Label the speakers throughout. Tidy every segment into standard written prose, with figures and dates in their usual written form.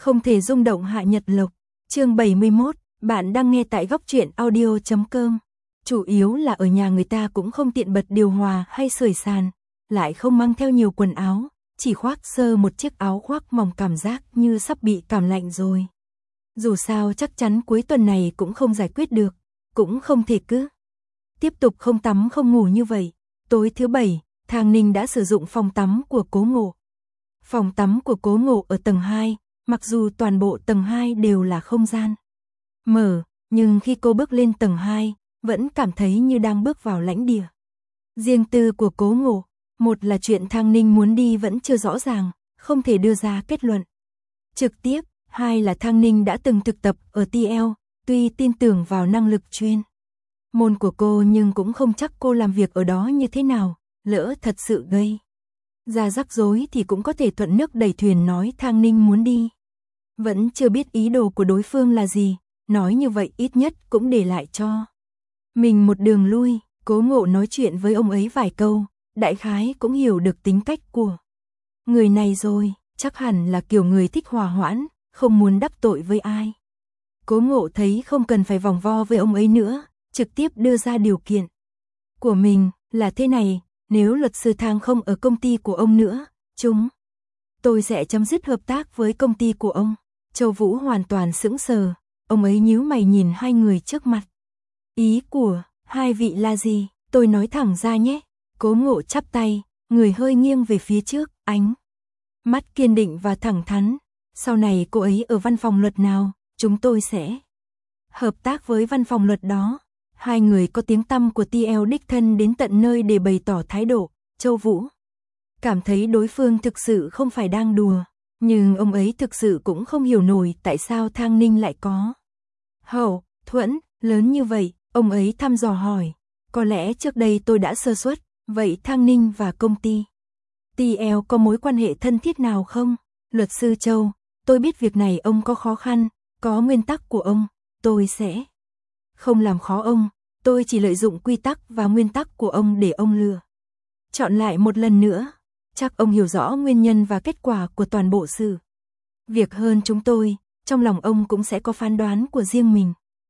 Speaker 1: Không thể rung động Hạ Nhật Lộc. Chương 71, bạn đang nghe tại góc truyện audio.com. Chủ yếu là ở nhà người ta cũng không tiện bật điều hòa hay sưởi sàn, lại không mang theo nhiều quần áo, chỉ khoác sơ một chiếc áo khoác mỏng, cảm giác như sắp bị cảm lạnh rồi. Dù sao chắc chắn cuối tuần này cũng không giải quyết được, cũng không thể cứ tiếp tục không tắm không ngủ như vậy. Tối thứ Bảy, Thang Ninh đã sử dụng phòng tắm của Cố Ngộ. Phòng tắm của Cố Ngộ ở tầng 2, mặc dù toàn bộ tầng 2 đều là không gian mở, nhưng khi cô bước lên tầng 2, vẫn cảm thấy như đang bước vào lãnh địa riêng tư của Cố Ngộ. Một là chuyện Thang Ninh muốn đi vẫn chưa rõ ràng, không thể đưa ra kết luận trực tiếp. Hai là Thang Ninh đã từng thực tập ở TL, tuy tin tưởng vào năng lực chuyên môn của cô nhưng cũng không chắc cô làm việc ở đó như thế nào, lỡ thật sự gây ra rắc rối thì cũng có thể thuận nước đẩy thuyền nói Thang Ninh muốn đi. Vẫn chưa biết ý đồ của đối phương là gì, nói như vậy ít nhất cũng để lại cho mình một đường lui. Cố Ngộ nói chuyện với ông ấy vài câu, đại khái cũng hiểu được tính cách của người này rồi, chắc hẳn là kiểu người thích hòa hoãn, không muốn đắc tội với ai. Cố Ngộ thấy không cần phải vòng vo với ông ấy nữa, trực tiếp đưa ra điều kiện của mình là thế này: nếu luật sư Thang không ở công ty của ông nữa, tôi sẽ chấm dứt hợp tác với công ty của ông. Châu Vũ hoàn toàn sững sờ, ông ấy nhíu mày nhìn hai người trước mặt. Ý của hai vị là gì? Tôi nói thẳng ra nhé. Cố Ngộ chắp tay, người hơi nghiêng về phía trước, ánh mắt kiên định và thẳng thắn. Sau này cô ấy ở văn phòng luật nào, chúng tôi sẽ hợp tác với văn phòng luật đó. Hai người có tiếng tăm của TL đích thân đến tận nơi để bày tỏ thái độ. Châu Vũ cảm thấy đối phương thực sự không phải đang đùa, nhưng ông ấy thực sự cũng không hiểu nổi tại sao Thang Ninh lại có hậu thuẫn lớn như vậy. Ông ấy thăm dò hỏi, có lẽ trước đây tôi đã sơ suất, vậy Thang Ninh và công ty TL có mối quan hệ thân thiết nào không? Luật sư Châu, tôi biết việc này ông có khó khăn, có nguyên tắc của ông, tôi sẽ không làm khó ông, tôi chỉ lợi dụng quy tắc và nguyên tắc của ông để ông lựa chọn lại một lần nữa. Chắc ông hiểu rõ nguyên nhân và kết quả của toàn bộ sự việc hơn chúng tôi, trong lòng ông cũng sẽ có phán đoán của riêng mình.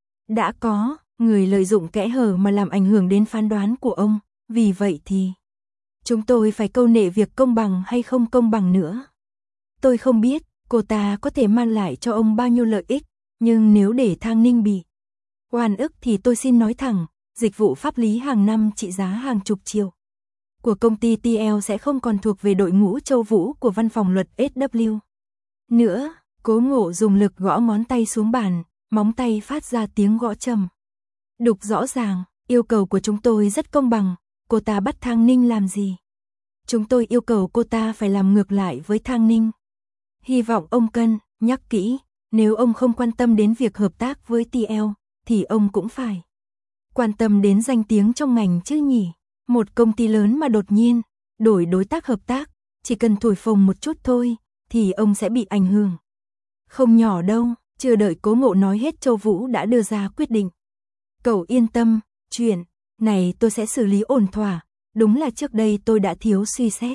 Speaker 1: Đã có người lợi dụng kẽ hở mà làm ảnh hưởng đến phán đoán của ông, vì vậy thì chúng tôi phải câu nệ việc công bằng hay không công bằng nữa. Tôi không biết cô ta có thể mang lại cho ông bao nhiêu lợi ích, nhưng nếu để Thang Ninh bị oan ức thì tôi xin nói thẳng, dịch vụ pháp lý hàng năm trị giá hàng chục triệu của công ty TL sẽ không còn thuộc về đội ngũ Châu Vũ của văn phòng luật SW nữa. Cố Ngộ dùng lực gõ ngón tay xuống bàn, móng tay phát ra tiếng gõ trầm đục rõ ràng. Yêu cầu của chúng tôi rất công bằng, cô ta bắt Thang Ninh làm gì? Chúng tôi yêu cầu cô ta phải làm ngược lại với Thang Ninh. Hy vọng ông cân nhắc kỹ, nếu ông không quan tâm đến việc hợp tác với TL, thì ông cũng phải quan tâm đến danh tiếng trong ngành chứ nhỉ? Một công ty lớn mà đột nhiên đổi đối tác hợp tác, chỉ cần thổi phồng một chút thôi, thì ông sẽ bị ảnh hưởng không nhỏ đâu. Chưa đợi Cố Ngộ nói hết, Châu Vũ đã đưa ra quyết định. Cậu yên tâm, chuyện này tôi sẽ xử lý ổn thỏa, đúng là trước đây tôi đã thiếu suy xét.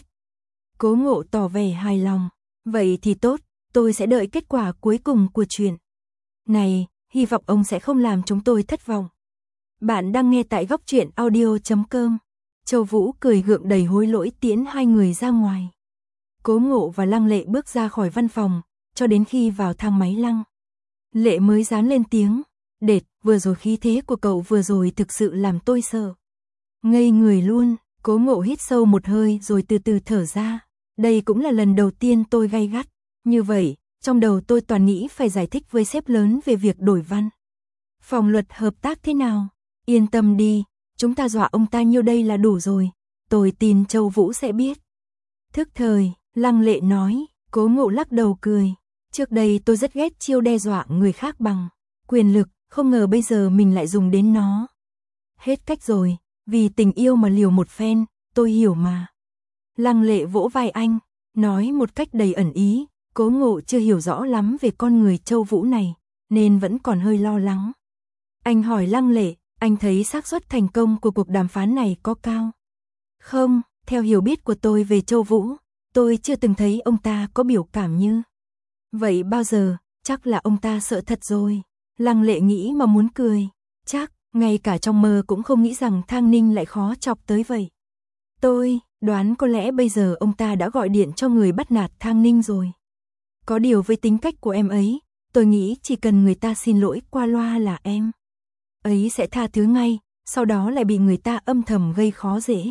Speaker 1: Cố Ngộ tỏ vẻ hài lòng, vậy thì tốt, tôi sẽ đợi kết quả cuối cùng của chuyện này, hy vọng ông sẽ không làm chúng tôi thất vọng. Bạn đang nghe tại góc truyện audio.com. Châu Vũ cười gượng đầy hối lỗi tiễn hai người ra ngoài. Cố Ngộ và Lăng Lệ bước ra khỏi văn phòng, cho đến khi vào thang máy Lăng Lệ mới dán lên tiếng, đệt, vừa rồi khí thế của cậu vừa rồi thực sự làm tôi sợ ngây người luôn. Cố Ngộ hít sâu một hơi rồi từ từ thở ra, đây cũng là lần đầu tiên tôi gay gắt như vậy, trong đầu tôi toàn nghĩ phải giải thích với sếp lớn về việc đổi văn phòng luật hợp tác thế nào. Yên tâm đi, chúng ta dọa ông ta nhiêu đây là đủ rồi, tôi tin Châu Vũ sẽ biết. Thức thời, Lăng Lệ nói. Cố Ngộ lắc đầu cười, trước đây tôi rất ghét chiêu đe dọa người khác bằng quyền lực, không ngờ bây giờ mình lại dùng đến nó. Hết cách rồi, vì tình yêu mà liều một phen, tôi hiểu mà. Lăng Lệ vỗ vai anh, nói một cách đầy ẩn ý. Cố Ngộ chưa hiểu rõ lắm về con người Châu Vũ này, nên vẫn còn hơi lo lắng. Anh hỏi Lăng Lệ, anh thấy xác suất thành công của cuộc đàm phán này có cao không? Theo hiểu biết của tôi về Châu Vũ, tôi chưa từng thấy ông ta có biểu cảm như Vậy bao giờ, chắc là ông ta sợ thật rồi. Lăng Lệ nghĩ mà muốn cười. Chắc, ngay cả trong mơ cũng không nghĩ rằng Thang Ninh lại khó chọc tới vậy. Tôi đoán có lẽ bây giờ ông ta đã gọi điện cho người bắt nạt Thang Ninh rồi. Có điều với tính cách của em ấy, tôi nghĩ chỉ cần người ta xin lỗi qua loa là em ấy sẽ tha thứ ngay, sau đó lại bị người ta âm thầm gây khó dễ.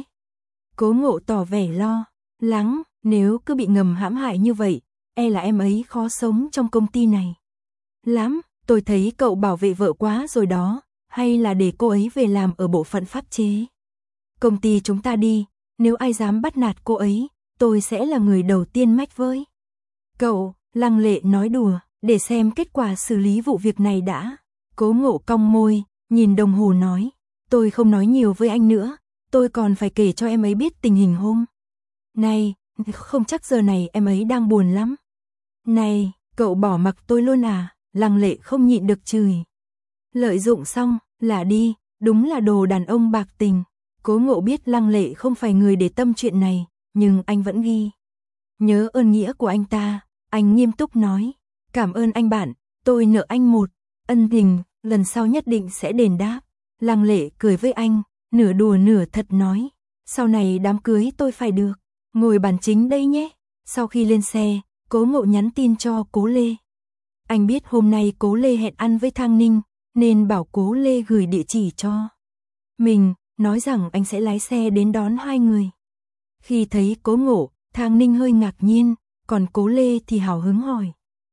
Speaker 1: Cố Ngộ tỏ vẻ lo lắng, nếu cứ bị ngầm hãm hại như vậy, e là em ấy khó sống trong công ty này lắm. Tôi thấy cậu bảo vệ vợ quá rồi đó, hay là để cô ấy về làm ở bộ phận pháp chế. Công ty chúng ta đi, nếu ai dám bắt nạt cô ấy, tôi sẽ là người đầu tiên mách với. Cậu, Lăng Lệ nói đùa, để xem kết quả xử lý vụ việc này đã. Cố Ngộ cong môi, nhìn đồng hồ nói, tôi không nói nhiều với anh nữa, tôi còn phải kể cho em ấy biết tình hình hôm này, không chắc giờ này em ấy đang buồn lắm. Này, cậu bỏ mặc tôi luôn à? Lăng Lệ không nhịn được chửi. Lợi dụng xong, là đi, đúng là đồ đàn ông bạc tình. Cố Ngộ biết Lăng Lệ không phải người để tâm chuyện này, nhưng anh vẫn ghi nhớ ơn nghĩa của anh ta. Anh nghiêm túc nói, cảm ơn anh bạn, tôi nợ anh một ân tình, lần sau nhất định sẽ đền đáp. Lăng Lệ cười với anh, nửa đùa nửa thật nói, sau này đám cưới tôi phải được ngồi bàn chính đây nhé. Sau khi lên xe, Cố Ngộ nhắn tin cho Cố Lê. Anh biết hôm nay Cố Lê hẹn ăn với Thang Ninh, nên bảo Cố Lê gửi địa chỉ cho mình, nói rằng anh sẽ lái xe đến đón hai người. Khi thấy Cố Ngộ, Thang Ninh hơi ngạc nhiên, còn Cố Lê thì hào hứng hỏi.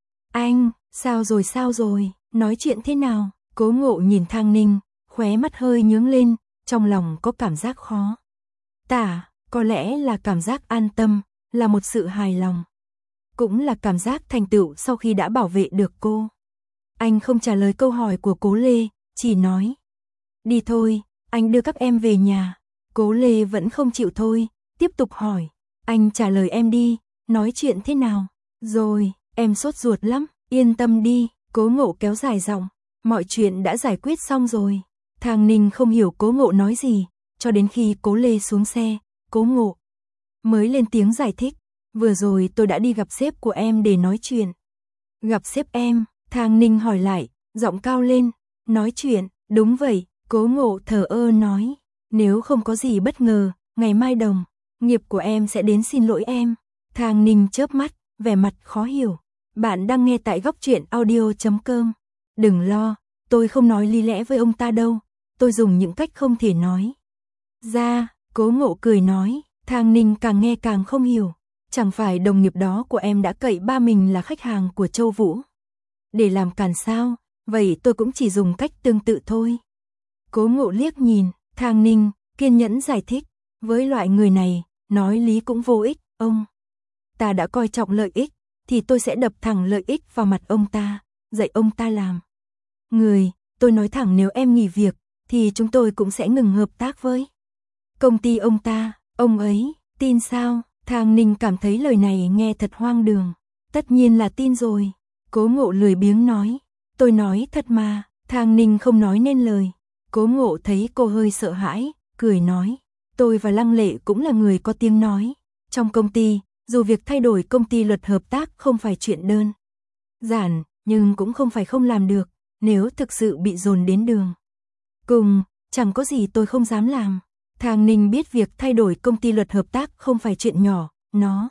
Speaker 1: Anh, sao rồi, nói chuyện thế nào? Cố Ngộ nhìn Thang Ninh, khóe mắt hơi nhướng lên, trong lòng có cảm giác khó tả, có lẽ là cảm giác an tâm, là một sự hài lòng. Cũng là cảm giác thành tựu sau khi đã bảo vệ được cô. Anh không trả lời câu hỏi của Cố Lê, chỉ nói. Đi thôi, anh đưa các em về nhà. Cố Lê vẫn không chịu thôi, tiếp tục hỏi. Anh trả lời em đi, nói chuyện thế nào? Rồi, em sốt ruột lắm, yên tâm đi. Cố Ngộ kéo dài giọng, mọi chuyện đã giải quyết xong rồi. Thang Ninh không hiểu Cố Ngộ nói gì, cho đến khi Cố Lê xuống xe, Cố Ngộ mới lên tiếng giải thích. Vừa rồi tôi đã đi gặp sếp của em để nói chuyện. Gặp sếp em? Thang Ninh hỏi lại, giọng cao lên. Nói chuyện? Đúng vậy, Cố Ngộ thờ ơ nói. Nếu không có gì bất ngờ, ngày mai đồng nghiệp của em sẽ đến xin lỗi em. Thang Ninh chớp mắt, vẻ mặt khó hiểu. Bạn đang nghe tại Góc Truyện Audio.com. Đừng lo, tôi không nói lý lẽ với ông ta đâu. Tôi dùng những cách không thể nói ra. Cố Ngộ cười nói. Thang Ninh càng nghe càng không hiểu. Chẳng phải đồng nghiệp đó của em đã cậy ba mình là khách hàng của Châu Vũ để làm càn sao? Vậy tôi cũng chỉ dùng cách tương tự thôi. Cố Ngộ liếc nhìn Thang Ninh, kiên nhẫn giải thích. Với loại người này, nói lý cũng vô ích. Ông ta đã coi trọng lợi ích, thì tôi sẽ đập thẳng lợi ích vào mặt ông ta, dạy ông ta làm người. Tôi nói thẳng, nếu em nghỉ việc, thì chúng tôi cũng sẽ ngừng hợp tác với công ty ông ta. Ông ấy tin sao? Thang Ninh cảm thấy lời này nghe thật hoang đường. Tất nhiên là tin rồi. Cố Ngộ lười biếng nói. Tôi nói thật mà. Thang Ninh không nói nên lời. Cố Ngộ thấy cô hơi sợ hãi, cười nói. Tôi và Lăng Lệ cũng là người có tiếng nói. Trong công ty, dù việc thay đổi công ty luật hợp tác không phải chuyện đơn giản, nhưng cũng không phải không làm được. Nếu thực sự bị dồn đến đường cùng, chẳng có gì tôi không dám làm. Thang Ninh biết việc thay đổi công ty luật hợp tác không phải chuyện nhỏ, nó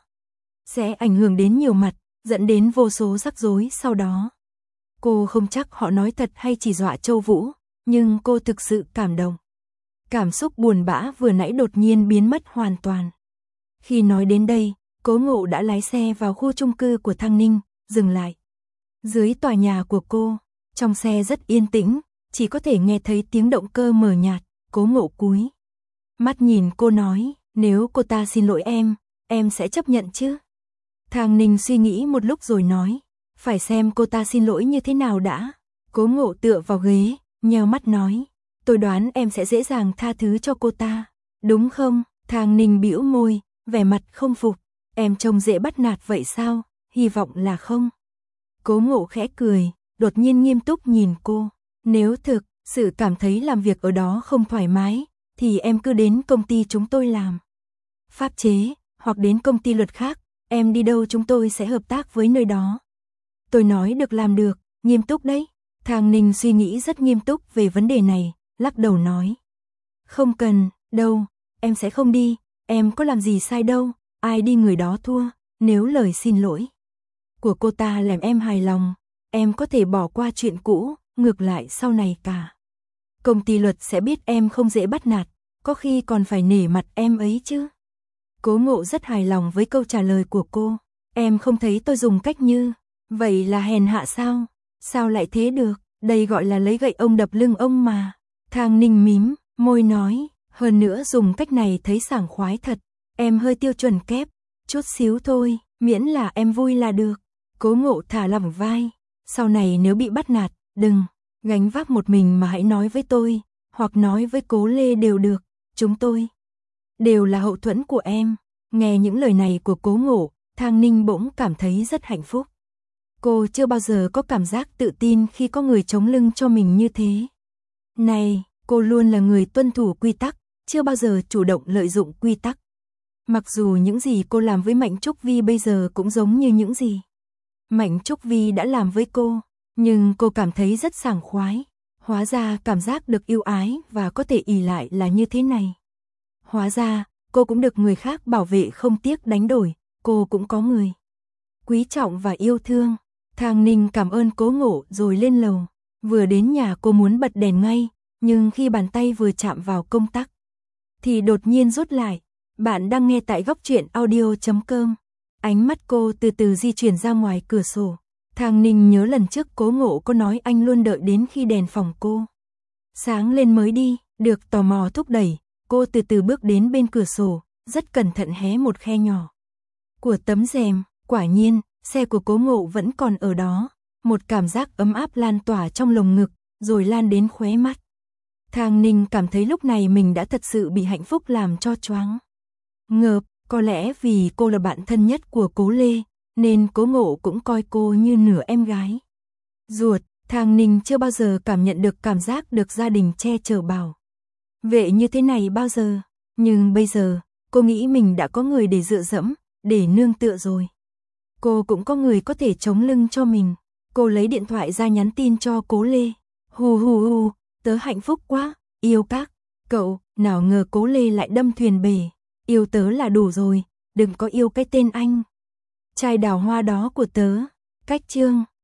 Speaker 1: sẽ ảnh hưởng đến nhiều mặt, dẫn đến vô số rắc rối sau đó. Cô không chắc họ nói thật hay chỉ dọa Châu Vũ, nhưng cô thực sự cảm động. Cảm xúc buồn bã vừa nãy đột nhiên biến mất hoàn toàn. Khi nói đến đây, Cố Ngộ đã lái xe vào khu chung cư của Thang Ninh, dừng lại dưới tòa nhà của cô. Trong xe rất yên tĩnh, chỉ có thể nghe thấy tiếng động cơ mờ nhạt. Cố Ngộ cúi mắt nhìn cô nói, nếu cô ta xin lỗi em sẽ chấp nhận chứ? Thang Ninh suy nghĩ một lúc rồi nói, phải xem cô ta xin lỗi như thế nào đã. Cố Ngộ tựa vào ghế, nheo mắt nói, tôi đoán em sẽ dễ dàng tha thứ cho cô ta, đúng không? Thang Ninh bĩu môi, vẻ mặt không phục, em trông dễ bắt nạt vậy sao? Hy vọng là không. Cố Ngộ khẽ cười, đột nhiên nghiêm túc nhìn cô, nếu thực sự cảm thấy làm việc ở đó không thoải mái, thì em cứ đến công ty chúng tôi làm pháp chế, hoặc đến công ty luật khác, em đi đâu chúng tôi sẽ hợp tác với nơi đó. Tôi nói được làm được, nghiêm túc đấy. Thang Ninh suy nghĩ rất nghiêm túc về vấn đề này, lắc đầu nói. Không cần, đâu, em sẽ không đi, em có làm gì sai đâu, ai đi người đó thua, nếu lời xin lỗi của cô ta làm em hài lòng, em có thể bỏ qua chuyện cũ, ngược lại sau này cả công ty luật sẽ biết em không dễ bắt nạt, có khi còn phải nể mặt em ấy chứ. Cố Ngộ rất hài lòng với câu trả lời của cô. Em không thấy tôi dùng cách như vậy là hèn hạ sao? Sao lại thế được? Đây gọi là lấy gậy ông đập lưng ông mà. Thang Ninh mím môi nói, hơn nữa dùng cách này thấy sảng khoái thật. Em hơi tiêu chuẩn kép, chút xíu thôi, miễn là em vui là được. Cố Ngộ thả lỏng vai. Sau này nếu bị bắt nạt, đừng gánh vác một mình mà hãy nói với tôi, hoặc nói với Cố Lê đều được. Chúng tôi đều là hậu thuẫn của em. Nghe những lời này của Cố Ngộ, Thang Ninh bỗng cảm thấy rất hạnh phúc. Cô chưa bao giờ có cảm giác tự tin khi có người chống lưng cho mình như thế. Này, cô luôn là người tuân thủ quy tắc, chưa bao giờ chủ động lợi dụng quy tắc. Mặc dù những gì cô làm với Mạnh Trúc Vi bây giờ cũng giống như những gì Mạnh Trúc Vi đã làm với cô, nhưng cô cảm thấy rất sảng khoái. Hóa ra cảm giác được yêu ái và có thể ỷ lại là như thế này. Hóa ra, cô cũng được người khác bảo vệ không tiếc đánh đổi, cô cũng có người quý trọng và yêu thương. Thang Ninh cảm ơn Cố Ngộ rồi lên lầu. Vừa đến nhà cô muốn bật đèn ngay, nhưng khi bàn tay vừa chạm vào công tắc thì đột nhiên rút lại. Bạn đang nghe tại Góc Truyện Audio.com. Ánh mắt cô từ từ di chuyển ra ngoài cửa sổ. Thang Ninh nhớ lần trước Cố Ngộ có nói anh luôn đợi đến khi đèn phòng cô sáng lên mới đi, được tò mò thúc đẩy, cô từ từ bước đến bên cửa sổ, rất cẩn thận hé một khe nhỏ của tấm rèm. Quả nhiên, xe của Cố Ngộ vẫn còn ở đó. Một cảm giác ấm áp lan tỏa trong lồng ngực, rồi lan đến khóe mắt. Thang Ninh cảm thấy lúc này mình đã thật sự bị hạnh phúc làm cho choáng ngợp. Có lẽ vì cô là bạn thân nhất của Cố Lê, nên Cố Ngộ cũng coi cô như nửa em gái ruột. Thang Ninh chưa bao giờ cảm nhận được cảm giác được gia đình che chở bảo vệ như thế này bao giờ. Nhưng bây giờ, cô nghĩ mình đã có người để dựa dẫm, để nương tựa rồi. Cô cũng có người có thể chống lưng cho mình. Cô lấy điện thoại ra nhắn tin cho Cố Lê. Hù hù hù, tớ hạnh phúc quá, yêu các cậu. Nào ngờ Cố Lê lại đâm thuyền bể. Yêu tớ là đủ rồi, đừng có yêu cái tên anh trai đào hoa đó của tớ. Cách chương